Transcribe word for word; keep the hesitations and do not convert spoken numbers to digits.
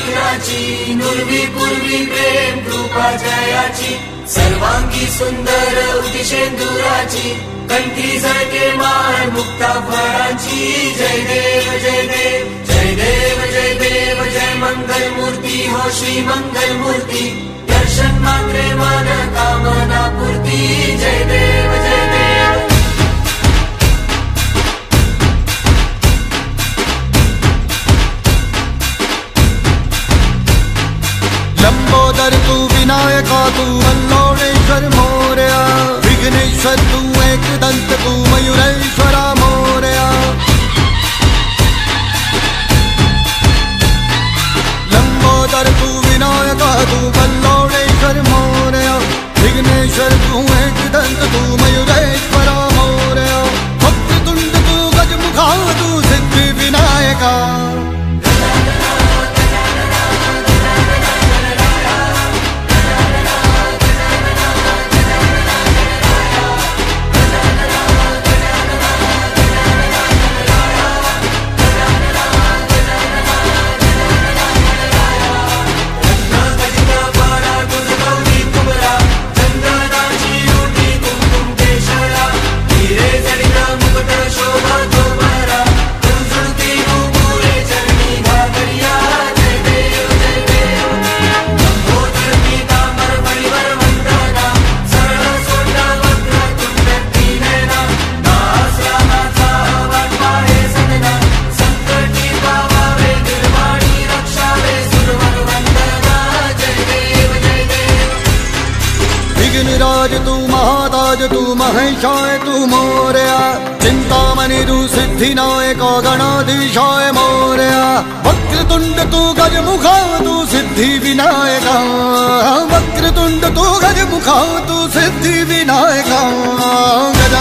अर्जुनाची, नुर्वी पूर्वी प्रेम कृपा जयाची, सर्वांगी सुंदर उदिशेंदुराची, कंठी झळके माळ मुक्ता फळांची. जय देव जय देव जय देव जय देव जय मंगल मूर्ती हो श्री मंगल मूर्ती, दर्शन मात्रे मन कामना पूर्ती. जय देव जय देव. लंबोदर तू विनायका तू मल्लोणेश्वर मोरया, विघ्नेश्वर तू एकदंत तू मयूरेश्वरा मोरया. लंबोदर तू विनायका तू मल्लोणेश्वर मोरया, विघ्नेश्वर तू एकदंत तू मयूरेश्वरा मोरया. वक्रतुंड तू गजमुखा तू सिद्धि विनायका. विघ्नराज तू महाताज तू महेशाय तू मोरया, चिंतामणि तू सिद्धिनायक गणाधीशाय मोरया. वक्रतुंड तू गजमुखा तू सिद्धि विनायका, वक्रतुंड तू गजमुखा तू सिद्धि विनायका.